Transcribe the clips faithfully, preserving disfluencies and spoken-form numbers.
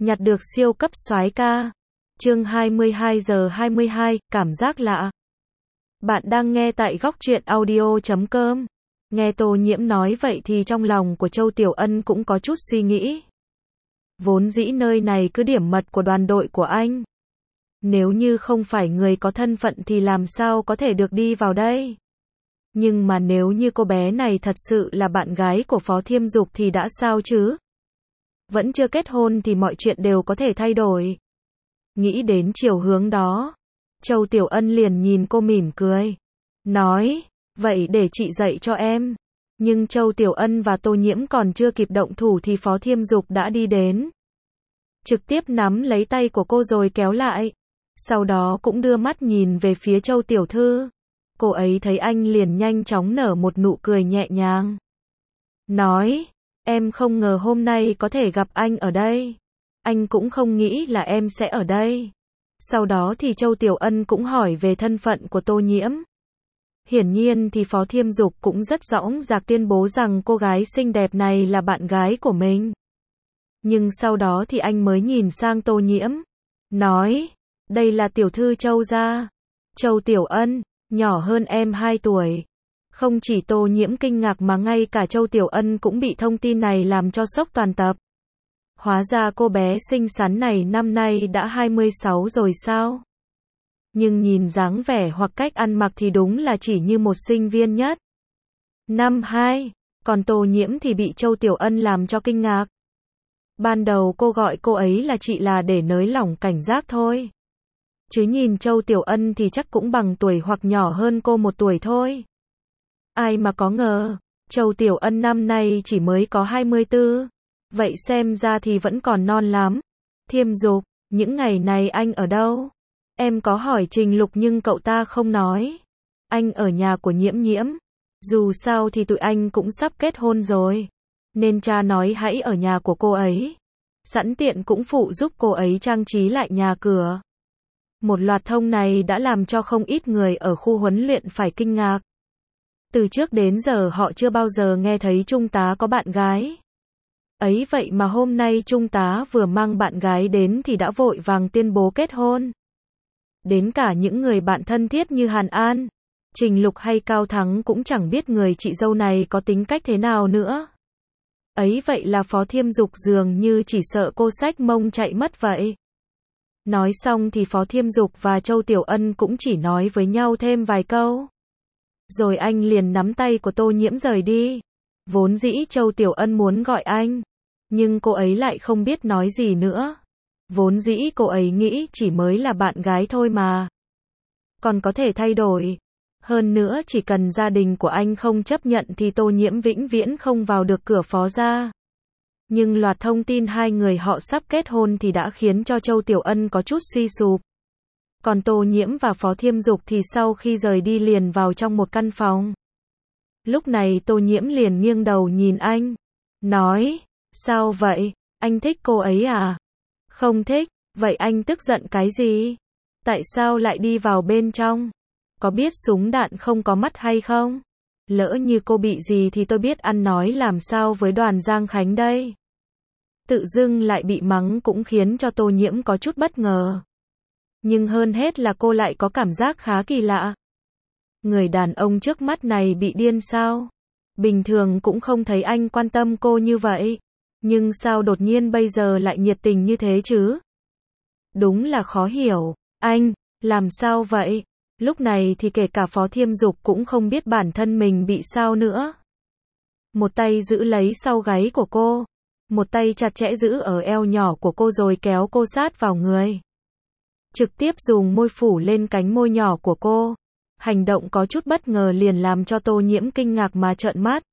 Nhặt được siêu cấp soái ca. Chương hai mươi hai giờ hai mươi hai, cảm giác lạ. Bạn đang nghe tại góc truyện audio chấm com. Nghe Tô Nhiễm nói vậy thì trong lòng của Châu Tiểu Ân cũng có chút suy nghĩ. Vốn dĩ nơi này cứ điểm mật của đoàn đội của anh. Nếu như không phải người có thân phận thì làm sao có thể được đi vào đây. Nhưng mà nếu như cô bé này thật sự là bạn gái của Phó Thiêm Dục thì đã sao chứ? Vẫn chưa kết hôn thì mọi chuyện đều có thể thay đổi. Nghĩ đến chiều hướng đó, Châu Tiểu Ân liền nhìn cô mỉm cười. Nói, vậy để chị dạy cho em. Nhưng Châu Tiểu Ân và Tô Nhiễm còn chưa kịp động thủ thì Phó Thiêm Dục đã đi đến. Trực tiếp nắm lấy tay của cô rồi kéo lại. Sau đó cũng đưa mắt nhìn về phía Châu Tiểu Thư. Cô ấy thấy anh liền nhanh chóng nở một nụ cười nhẹ nhàng. Nói, em không ngờ hôm nay có thể gặp anh ở đây. Anh cũng không nghĩ là em sẽ ở đây. Sau đó thì Châu Tiểu Ân cũng hỏi về thân phận của Tô Nhiễm. Hiển nhiên thì Phó Thiêm Dục cũng rất rõ ràng tuyên bố rằng cô gái xinh đẹp này là bạn gái của mình. Nhưng sau đó thì anh mới nhìn sang Tô Nhiễm. Nói, đây là tiểu thư Châu gia. Châu Tiểu Ân, nhỏ hơn em hai tuổi. Không chỉ Tô Nhiễm kinh ngạc mà ngay cả Châu Tiểu Ân cũng bị thông tin này làm cho sốc toàn tập. Hóa ra cô bé xinh xắn này năm nay đã hai mươi sáu rồi sao? Nhưng nhìn dáng vẻ hoặc cách ăn mặc thì đúng là chỉ như một sinh viên nhất. Năm hai, còn Tô Nhiễm thì bị Châu Tiểu Ân làm cho kinh ngạc. Ban đầu cô gọi cô ấy là chị là để nới lỏng cảnh giác thôi. Chứ nhìn Châu Tiểu Ân thì chắc cũng bằng tuổi hoặc nhỏ hơn cô một tuổi thôi. Ai mà có ngờ, Châu Tiểu Ân năm nay chỉ mới có hai mươi tư. Vậy xem ra thì vẫn còn non lắm. Thiêm Dục, những ngày này anh ở đâu? Em có hỏi Trình Lục nhưng cậu ta không nói. Anh ở nhà của Nhiễm Nhiễm. Dù sao thì tụi anh cũng sắp kết hôn rồi. Nên cha nói hãy ở nhà của cô ấy. Sẵn tiện cũng phụ giúp cô ấy trang trí lại nhà cửa. Một loạt thông này đã làm cho không ít người ở khu huấn luyện phải kinh ngạc. Từ trước đến giờ họ chưa bao giờ nghe thấy Trung tá có bạn gái. Ấy vậy mà hôm nay Trung tá vừa mang bạn gái đến thì đã vội vàng tuyên bố kết hôn. Đến cả những người bạn thân thiết như Hàn An, Trình Lục hay Cao Thắng cũng chẳng biết người chị dâu này có tính cách thế nào nữa. Ấy vậy là Phó Thiêm Dục dường như chỉ sợ cô xách mông chạy mất vậy. Nói xong thì Phó Thiêm Dục và Châu Tiểu Ân cũng chỉ nói với nhau thêm vài câu. Rồi anh liền nắm tay của Tô Nhiễm rời đi. Vốn dĩ Châu Tiểu Ân muốn gọi anh, nhưng cô ấy lại không biết nói gì nữa. Vốn dĩ cô ấy nghĩ chỉ mới là bạn gái thôi mà. Còn có thể thay đổi. Hơn nữa chỉ cần gia đình của anh không chấp nhận thì Tô Nhiễm vĩnh viễn không vào được cửa Phó gia. Nhưng loạt thông tin hai người họ sắp kết hôn thì đã khiến cho Châu Tiểu Ân có chút suy sụp. Còn Tô Nhiễm và Phó Thiêm Dục thì sau khi rời đi liền vào trong một căn phòng. Lúc này Tô Nhiễm liền nghiêng đầu nhìn anh. Nói, sao vậy? Anh thích cô ấy à? Không thích, vậy anh tức giận cái gì? Tại sao lại đi vào bên trong? Có biết súng đạn không có mắt hay không? Lỡ như cô bị gì thì tôi biết ăn nói làm sao với đoàn Giang Khánh đây? Tự dưng lại bị mắng cũng khiến cho Tô Nhiễm có chút bất ngờ. Nhưng hơn hết là cô lại có cảm giác khá kỳ lạ. Người đàn ông trước mắt này bị điên sao? Bình thường cũng không thấy anh quan tâm cô như vậy. Nhưng sao đột nhiên bây giờ lại nhiệt tình như thế chứ? Đúng là khó hiểu. Anh, làm sao vậy? Lúc này thì kể cả Phó Thiêm Dục cũng không biết bản thân mình bị sao nữa. Một tay giữ lấy sau gáy của cô. Một tay chặt chẽ giữ ở eo nhỏ của cô rồi kéo cô sát vào người. Trực tiếp dùng môi phủ lên cánh môi nhỏ của cô. Hành động có chút bất ngờ liền làm cho Tô Nhiễm kinh ngạc mà trợn mắt.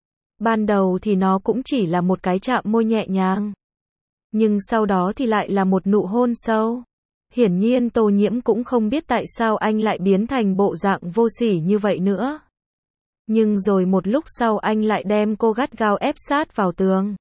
Ban đầu thì nó cũng chỉ là một cái chạm môi nhẹ nhàng. Nhưng sau đó thì lại là một nụ hôn sâu. Hiển nhiên Tô Nhiễm cũng không biết tại sao anh lại biến thành bộ dạng vô sỉ như vậy nữa. Nhưng rồi một lúc sau anh lại đem cô gắt gao ép sát vào tường.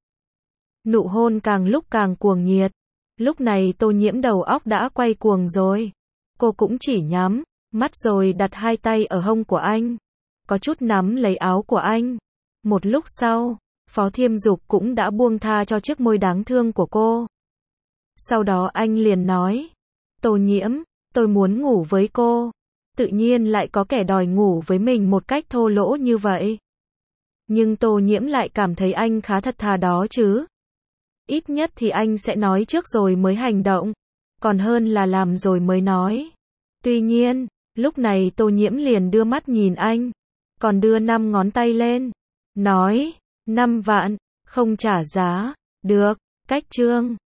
Nụ hôn càng lúc càng cuồng nhiệt. Lúc này Tô Nhiễm đầu óc đã quay cuồng rồi. Cô cũng chỉ nhắm mắt rồi đặt hai tay ở hông của anh. Có chút nắm lấy áo của anh. Một lúc sau, Phó Thiêm Dục cũng đã buông tha cho chiếc môi đáng thương của cô. Sau đó anh liền nói, Tô Nhiễm, tôi muốn ngủ với cô. Tự nhiên lại có kẻ đòi ngủ với mình một cách thô lỗ như vậy. Nhưng Tô Nhiễm lại cảm thấy anh khá thật thà đó chứ. Ít nhất thì anh sẽ nói trước rồi mới hành động, còn hơn là làm rồi mới nói. Tuy nhiên, lúc này Tô Nhiễm liền đưa mắt nhìn anh, còn đưa năm ngón tay lên, nói, năm vạn, không trả giá, được, cách trương.